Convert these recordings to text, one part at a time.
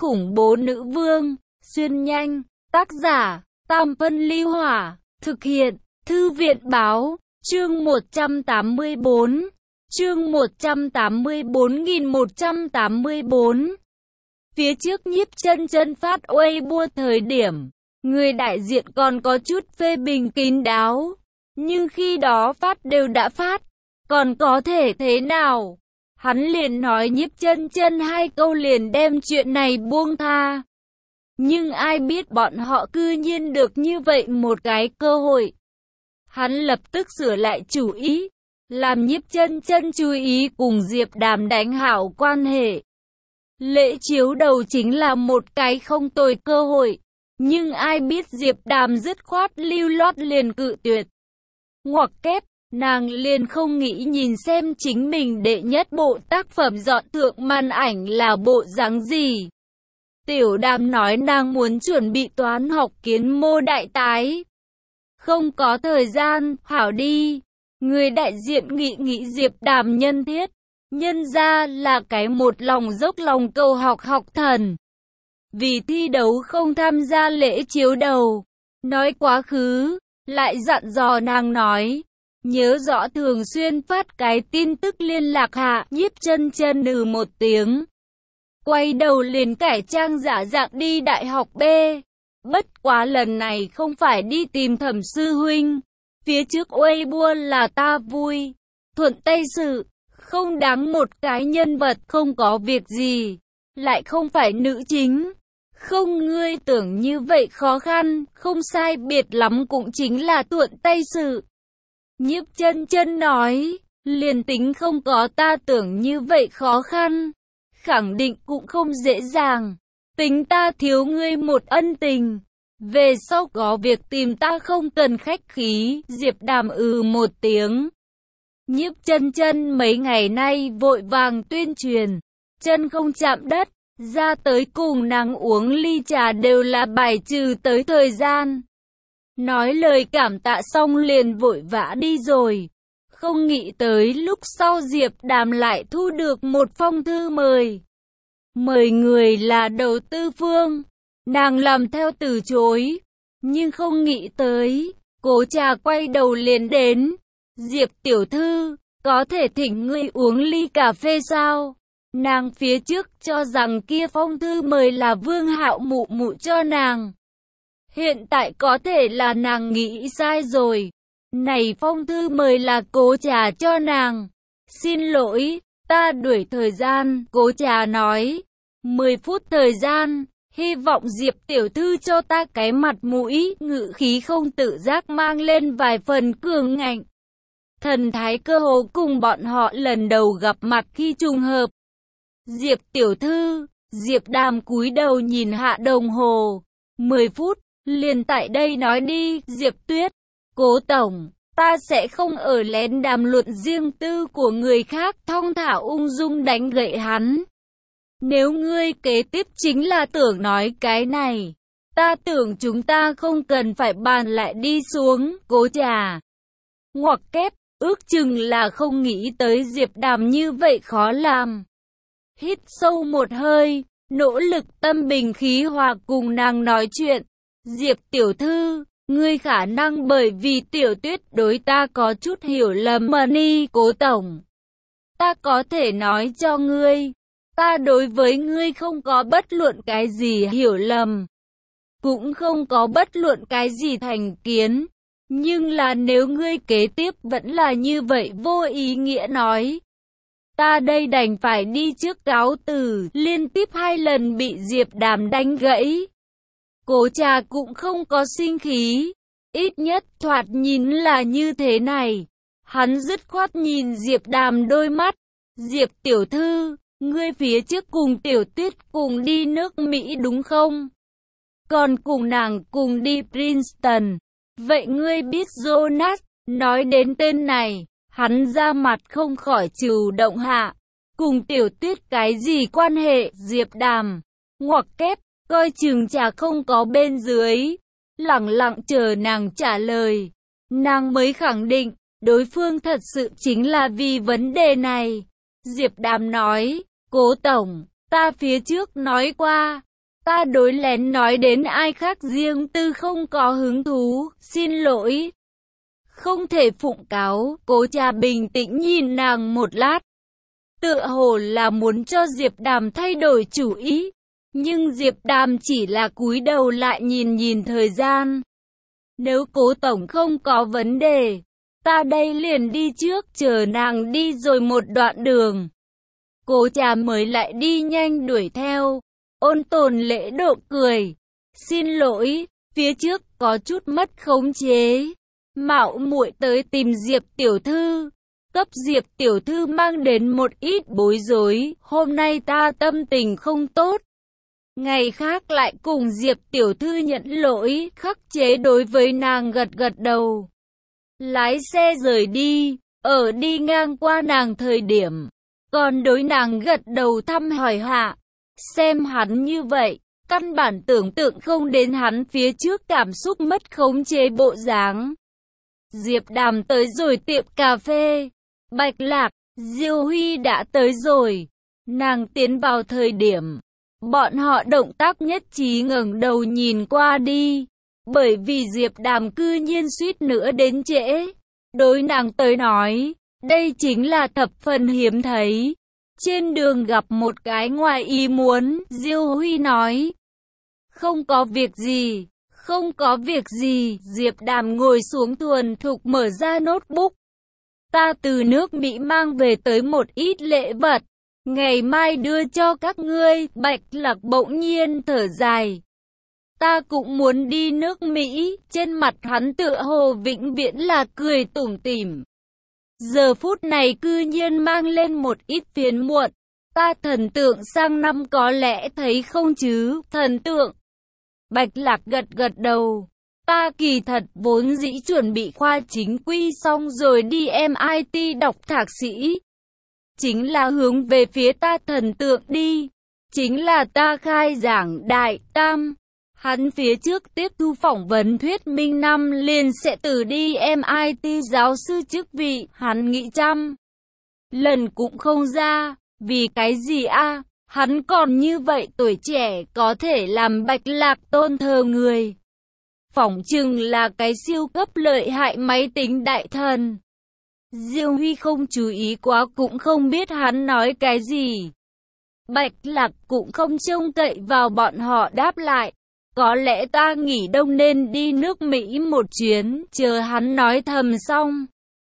khủng bố nữ vương, xuyên nhanh, tác giả, Tam Phân Ly Hỏa, thực hiện, Thư viện Báo, chương 184, chương 184.184. Phía trước Nhiếp Chân Chân phát Weibo thời điểm, người đại diện còn có chút phê bình kín đáo, nhưng khi đó phát đều đã phát, còn có thể thế nào? Hắn liền nói Nhiếp Chân Chân 2 câu liền đem chuyện này buông tha. Nhưng ai biết bọn họ cư nhiên được như vậy một cái cơ hội. Hắn lập tức sửa lại chủ ý, làm Nhiếp Chân Chân chú ý cùng Diệp Đàm đánh hảo quan hệ. Lễ chiếu đầu chính là một cái không tồi cơ hội, nhưng ai biết Diệp Đàm dứt khoát lưu loát liền cự tuyệt. Ngoặc kép, nàng liền không nghĩ nhìn xem chính mình đệ nhất bộ tác phẩm dọn thượng màn ảnh là bộ dáng gì. Tiểu Đàm nói nàng muốn chuẩn bị toán học kiến mô đại tái. Không có thời gian, hảo đi. Người đại diện nghĩ Diệp Đàm nhân thiết, nhân ra là cái một lòng dốc lòng cầu học thần. Vì thi đấu không tham gia lễ chiếu đầu. Nói quá khứ, lại dặn dò nàng nói, nhớ rõ thường xuyên phát cái tin tức liên lạc hạ. Nhiếp Chân Chân một tiếng, quay đầu liền cải trang giả dạng đi đại học B. Bất quá lần này không phải đi tìm Thẩm sư huynh. Phía trước Weibo là ta vui, thuận tay sự, không đáng một cái nhân vật không có việc gì, lại không phải nữ chính. Không, ngươi tưởng như vậy khó khăn, không sai biệt lắm cũng chính là thuận tay sự. Nhiếp Chân Chân nói, liền tính không có ta tưởng như vậy khó khăn, khẳng định cũng không dễ dàng. Tính ta thiếu ngươi một ân tình, về sau có việc tìm ta không cần khách khí. Diệp Đàm một tiếng. Nhiếp Chân Chân mấy ngày nay vội vàng tuyên truyền, chân không chạm đất, ra tới cùng nàng uống ly trà đều là bài trừ tới thời gian. Nói lời cảm tạ xong liền vội vã đi rồi. Không nghĩ tới lúc sau Diệp Đàm lại thu được một phong thư mời. Mời người là đầu tư phương. Nàng làm theo từ chối, nhưng không nghĩ tới, Cố Trà quay đầu liền đến. Diệp tiểu thư, có thể thỉnh ngươi uống ly cà phê sao? Nàng phía trước cho rằng kia phong thư mời là Vương Hạo mụ mụ cho nàng. Hiện tại có thể là nàng nghĩ sai rồi. Này phong thư mời là Cố Trà cho nàng. Xin lỗi, ta đuổi thời gian. Cố Trà nói, 10 phút thời gian. Hy vọng Diệp tiểu thư cho ta cái mặt mũi. Ngữ khí không tự giác mang lên vài phần cường ngạnh. Thần thái cơ hồ cùng bọn họ lần đầu gặp mặt khi trùng hợp. Diệp tiểu thư. Diệp Đàm cúi đầu nhìn hạ đồng hồ. 10 phút, liền tại đây nói đi. Diệp Tuyết, Cố tổng, ta sẽ không ở lén đàm luận riêng tư của người khác. Thong thả ung dung đánh gậy hắn. Nếu ngươi kế tiếp chính là tưởng nói cái này, ta tưởng chúng ta không cần phải bàn lại đi xuống. Cố Trà ngoặc kép, ước chừng là không nghĩ tới Diệp Đàm như vậy khó làm. Hít sâu một hơi, nỗ lực tâm bình khí hòa cùng nàng nói chuyện. Diệp tiểu thư, ngươi khả năng bởi vì Tiểu Tuyết đối ta có chút hiểu lầm mà đi. Cố tổng, ta có thể nói cho ngươi, ta đối với ngươi không có bất luận cái gì hiểu lầm, cũng không có bất luận cái gì thành kiến. Nhưng là nếu ngươi kế tiếp vẫn là như vậy vô ý nghĩa nói, ta đây đành phải đi trước cáo từ. Liên tiếp 2 lần bị Diệp Đàm đánh gãy. Cố Trà cũng không có sinh khí, ít nhất thoạt nhìn là như thế này. Hắn dứt khoát nhìn Diệp Đàm đôi mắt. Diệp tiểu thư, ngươi phía trước cùng Tiểu Tuyết cùng đi nước Mỹ đúng không? Còn cùng nàng cùng đi Princeton. Vậy ngươi biết Jonas? Nói đến tên này, hắn ra mặt không khỏi trừ động hạ. Cùng Tiểu Tuyết cái gì quan hệ? Diệp Đàm ngoặc kép, coi chừng chả không có bên dưới. Lẳng lặng chờ nàng trả lời. Nàng mới khẳng định, đối phương thật sự chính là vì vấn đề này. Diệp Đàm nói, Cố tổng, ta phía trước nói qua, Ta đối lén nói đến ai khác riêng tư không có hứng thú, xin lỗi. Không thể phụng cáo, Cố Trà bình tĩnh nhìn nàng một lát. Tựa hồ là muốn cho Diệp Đàm thay đổi chủ ý. Nhưng Diệp Đàm chỉ là cúi đầu lại nhìn nhìn thời gian. Nếu Cố tổng không có vấn đề, ta đây liền đi trước, chờ nàng đi rồi một đoạn đường. Cố Trà mới lại đi nhanh đuổi theo. Ôn Tồn lễ độ cười. Xin lỗi, phía trước có chút mất khống chế. Mạo muội tới tìm Diệp tiểu thư. Cấp Diệp tiểu thư mang đến một ít bối rối. Hôm nay ta tâm tình không tốt. Ngày khác lại cùng Diệp tiểu thư nhận lỗi, khắc chế đối với nàng gật gật đầu. Lái xe rời đi, ở đi ngang qua nàng thời điểm. Còn đối nàng gật đầu thăm hỏi hạ. Xem hắn như vậy, căn bản tưởng tượng không đến hắn phía trước cảm xúc mất khống chế bộ dáng. Diệp Đàm tới rồi tiệm cà phê. Bạch Lạc, Diêu Huy đã tới rồi. Nàng tiến vào thời điểm. Bọn họ động tác nhất trí ngẩng đầu nhìn qua đi. Bởi vì Diệp Đàm cư nhiên suýt nữa đến trễ. Đối nàng tới nói, đây chính là thập phần hiếm thấy. Trên đường gặp một cái ngoài ý muốn, Diêu Huy nói. Không có việc gì, không có việc gì. Diệp Đàm ngồi xuống thuần thục mở ra notebook. Ta từ nước Mỹ mang về tới một ít lễ vật. Ngày mai đưa cho các ngươi. Bạch Lạc bỗng nhiên thở dài. Ta cũng muốn đi nước Mỹ. Trên mặt hắn tựa hồ vĩnh viễn là cười tủm tỉm. Giờ phút này cư nhiên mang lên một ít phiền muộn. Ta thần tượng sang năm có lẽ thấy không chứ, thần tượng. Bạch Lạc gật gật đầu. Ta kỳ thật vốn dĩ chuẩn bị khoa chính quy xong rồi đi MIT đọc thạc sĩ. Chính là hướng về phía ta thần tượng đi. Chính là ta khai giảng đại tam. Hắn phía trước tiếp thu phỏng vấn thuyết minh năm liền sẽ từ đi MIT giáo sư chức vị. Hắn nghĩ trăm lần cũng không ra. Vì cái gì a? Hắn còn như vậy tuổi trẻ có thể làm Bạch Lạc tôn thờ người. Phỏng chừng là cái siêu cấp lợi hại máy tính đại thần. Diêu Huy không chú ý quá cũng không biết hắn nói cái gì. Bạch Lạc cũng không trông cậy vào bọn họ đáp lại. Có lẽ ta nghỉ đông nên đi nước Mỹ một chuyến, chờ hắn nói thầm xong.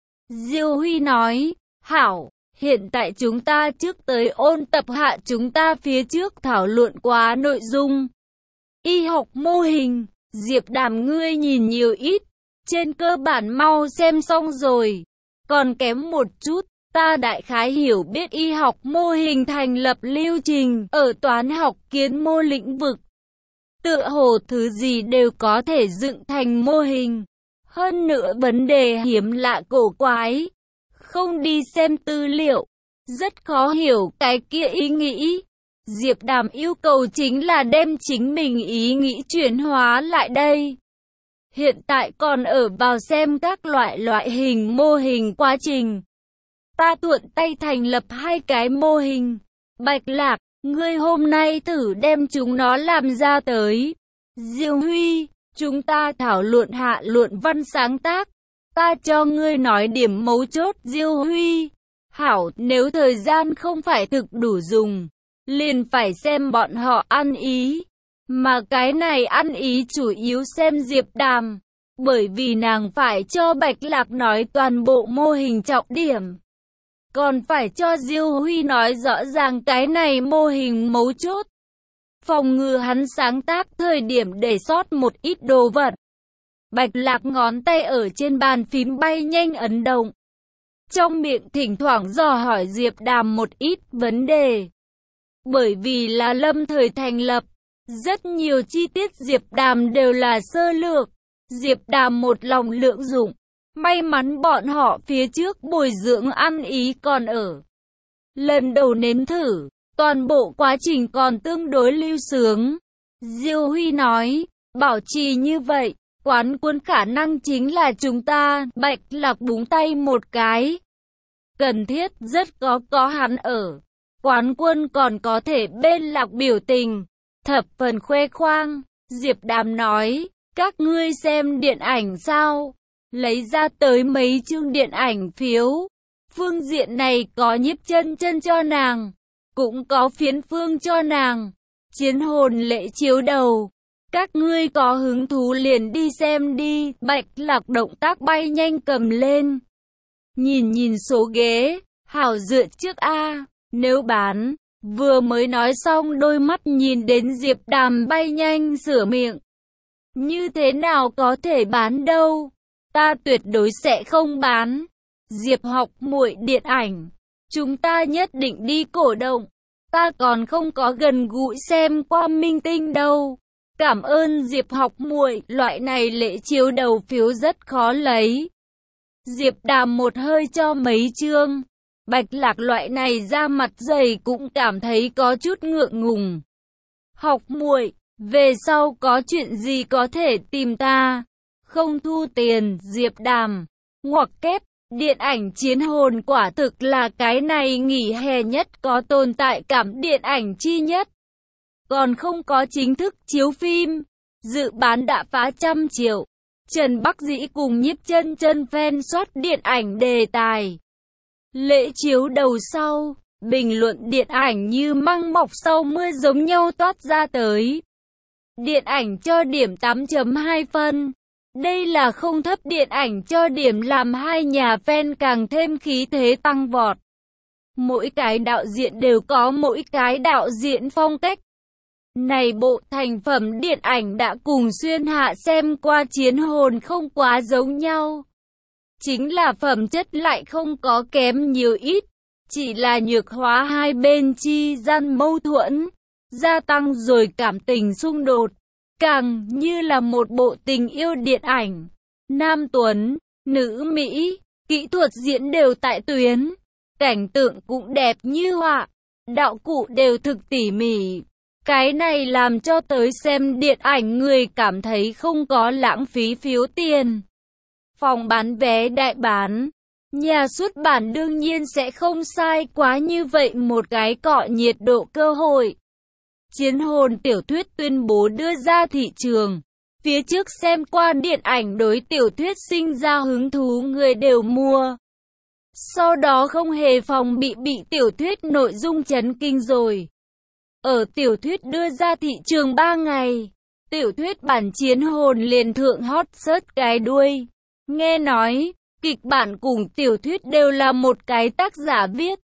Diêu Huy nói, hảo, hiện tại chúng ta trước tới ôn tập hạ chúng ta phía trước thảo luận qua nội dung. Y học mô hình, Diệp Đàm ngươi nhìn nhiều ít, trên cơ bản mau xem xong rồi. Còn kém một chút, ta đại khái hiểu biết y học mô hình thành lập lưu trình ở toán học kiến mô lĩnh vực. Tựa hồ thứ gì đều có thể dựng thành mô hình. Hơn nữa vấn đề hiếm lạ cổ quái. Không đi xem tư liệu, rất khó hiểu cái kia ý nghĩ. Diệp Đàm yêu cầu chính là đem chính mình ý nghĩ chuyển hóa lại đây. Hiện tại còn ở vào xem các loại hình mô hình quá trình. Ta thuận tay thành lập 2 cái mô hình. Bạch Lạc, ngươi hôm nay thử đem chúng nó làm ra tới. Diêu Huy, chúng ta thảo luận hạ luận văn sáng tác. Ta cho ngươi nói điểm mấu chốt. Diêu Huy, hảo, nếu thời gian không phải thực đủ dùng, liền phải xem bọn họ ăn ý. Mà cái này ăn ý chủ yếu xem Diệp Đàm, bởi vì nàng phải cho Bạch Lạc nói toàn bộ mô hình trọng điểm. Còn phải cho Diêu Huy nói rõ ràng cái này mô hình mấu chốt. Phòng ngừa hắn sáng tác thời điểm để sót một ít đồ vật. Bạch Lạc ngón tay ở trên bàn phím bay nhanh ấn động. Trong miệng thỉnh thoảng dò hỏi Diệp Đàm một ít vấn đề. Bởi vì là lâm thời thành lập, rất nhiều chi tiết Diệp Đàm đều là sơ lược. Diệp Đàm một lòng lượng dụng. May mắn bọn họ phía trước bồi dưỡng ăn ý còn ở. Lần đầu nếm thử, toàn bộ quá trình còn tương đối lưu sướng. Diêu Huy nói, bảo trì như vậy, quán quân khả năng chính là chúng ta. Bạch Lạc búng tay một cái. Cần thiết rất có hắn ở. Quán quân còn có thể bên Lạc biểu tình. thập phần khoe khoang. Diệp Đàm nói, các ngươi xem điện ảnh sao? Lấy ra tới mấy chương điện ảnh phiếu. Phương diện này có Nhiếp Chân Chân cho nàng, cũng có Phiến Phương cho nàng. Chiến hồn lễ chiếu đầu. Các ngươi có hứng thú liền đi xem đi. Bạch Lạc động tác bay nhanh cầm lên. Nhìn số ghế, hảo dựa trước a, nếu bán. Vừa mới nói xong đôi mắt nhìn đến Diệp Đàm bay nhanh sửa miệng. Như thế nào có thể bán đâu? Ta tuyệt đối sẽ không bán. Diệp học muội điện ảnh. Chúng ta nhất định đi cổ động. Ta còn không có gần gũi xem qua minh tinh đâu. Cảm ơn Diệp học muội, loại này lễ chiếu đầu phiếu rất khó lấy. Diệp Đàm một hơi cho mấy chương. Bạch Lạc loại này da mặt dày cũng cảm thấy có chút ngượng ngùng. Học muội, về sau có chuyện gì có thể tìm ta. Không thu tiền. Diệp Đàm ngoặc kép. Điện ảnh Chiến hồn quả thực là cái này nghỉ hè nhất có tồn tại cảm điện ảnh chi nhất. Còn không có chính thức chiếu phim. Dự bán đã phá 100 triệu. Trần Bắc Dĩ cùng Nhiếp Chân Chân fan soát điện ảnh đề tài. Lễ chiếu đầu sau, bình luận điện ảnh như măng mọc sau mưa giống nhau toát ra tới. Điện ảnh cho điểm 8.2 phân. Đây là không thấp, điện ảnh cho điểm làm hai nhà fan càng thêm khí thế tăng vọt. Mỗi cái đạo diễn đều có mỗi cái đạo diễn phong cách. Này bộ thành phẩm điện ảnh đã cùng Xuyên Hạ xem qua Chiến hồn không quá giống nhau. Chính là phẩm chất lại không có kém nhiều ít. Chỉ là nhược hóa hai bên chi gian mâu thuẫn. Gia tăng rồi cảm tình xung đột. Càng như là một bộ tình yêu điện ảnh. Nam tuấn, nữ Mỹ, kỹ thuật diễn đều tại tuyến. Cảnh tượng cũng đẹp như họa. Đạo cụ đều thực tỉ mỉ. Cái này làm cho tới xem điện ảnh người cảm thấy không có lãng phí phiếu tiền. Phòng bán vé đại bán. Nhà xuất bản đương nhiên sẽ không sai quá như vậy một cái cọ nhiệt độ cơ hội. Chiến hồn tiểu thuyết tuyên bố đưa ra thị trường. Phía trước xem qua điện ảnh đối tiểu thuyết sinh ra hứng thú người đều mua. Sau đó không hề phòng bị tiểu thuyết nội dung chấn kinh rồi. Ở tiểu thuyết đưa ra thị trường 3 ngày, tiểu thuyết bản Chiến hồn liền thượng hot search cái đuôi. Nghe nói, kịch bản cùng tiểu thuyết đều là một cái tác giả viết.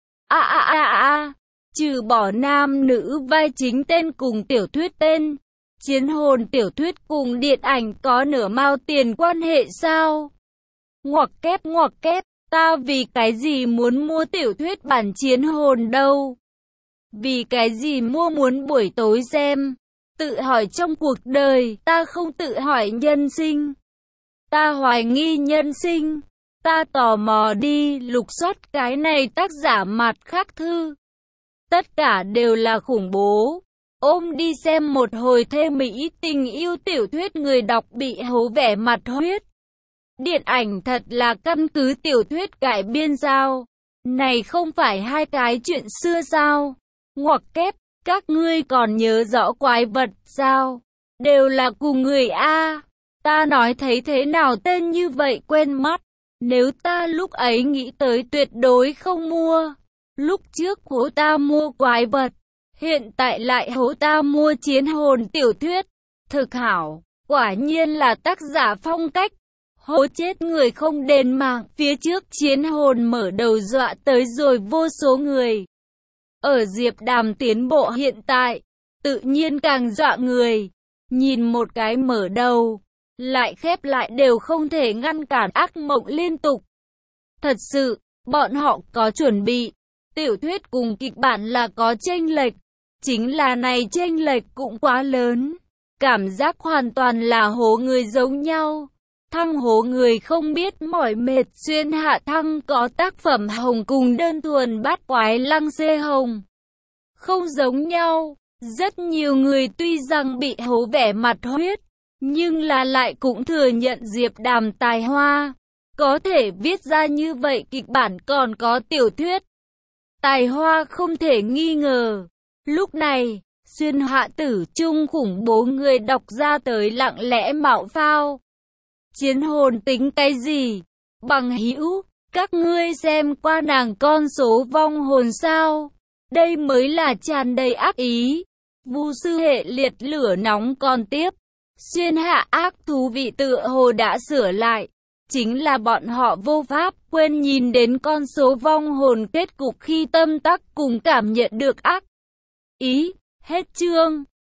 Trừ bỏ nam nữ vai chính tên cùng tiểu thuyết tên, Chiến hồn tiểu thuyết cùng điện ảnh có nửa mao tiền quan hệ sao? Ngoặc kép, ta vì cái gì muốn mua tiểu thuyết bản Chiến hồn đâu? Vì cái gì mua muốn buổi tối xem? Tự hỏi trong cuộc đời, ta không tự hỏi nhân sinh. Ta hoài nghi nhân sinh. Ta tò mò đi lục soát cái này tác giả mặt khác thư. Tất cả đều là khủng bố. Ôm đi xem một hồi thê mỹ tình yêu tiểu thuyết người đọc bị hố vẻ mặt huyết. Điện ảnh thật là căn cứ tiểu thuyết cải biên sao? Này không phải hai cái chuyện xưa sao? Ngoặc kép, các ngươi còn nhớ rõ quái vật sao? Đều là cùng người A. Ta nói thấy thế nào tên như vậy quên mất. Nếu ta lúc ấy nghĩ tới tuyệt đối không mua. Lúc trước hố ta mua quái vật. Hiện tại lại hố ta mua Chiến hồn tiểu thuyết. Thực hảo, quả nhiên là tác giả phong cách. Hố chết người không đền mạng. Phía trước Chiến hồn mở đầu dọa tới rồi vô số người. Ở Diệp Đàm tiến bộ hiện tại, tự nhiên càng dọa người. Nhìn một cái mở đầu, lại khép lại đều không thể ngăn cản ác mộng liên tục. Thật sự, bọn họ có chuẩn bị. Tiểu thuyết cùng kịch bản là có chênh lệch. Chính là này chênh lệch cũng quá lớn. Cảm giác hoàn toàn là hố người giống nhau. Thăng hố người không biết mỏi mệt. Xuyên Hạ Thăng có tác phẩm hồng cùng đơn thuần bát quái lăng xê hồng. Không giống nhau. Rất nhiều người tuy rằng bị hố vẻ mặt huyết, nhưng là lại cũng thừa nhận Diệp Đàm tài hoa. Có thể viết ra như vậy kịch bản còn có tiểu thuyết. Tài hoa không thể nghi ngờ. Lúc này, Xuyên hạ tử trung khủng bố, người đọc ra tới lặng lẽ mạo phao. Chiến hồn tính cái gì? Bằng hữu, các ngươi xem qua nàng con số vong hồn sao? Đây mới là tràn đầy ác ý. Vu sư hệ liệt lửa nóng còn tiếp. Xuyên hạ ác thú vị tựa hồ đã sửa lại. Chính là bọn họ vô pháp quên nhìn đến con số vong hồn kết cục khi tâm tắc cùng cảm nhận được ác ý. Hết chương.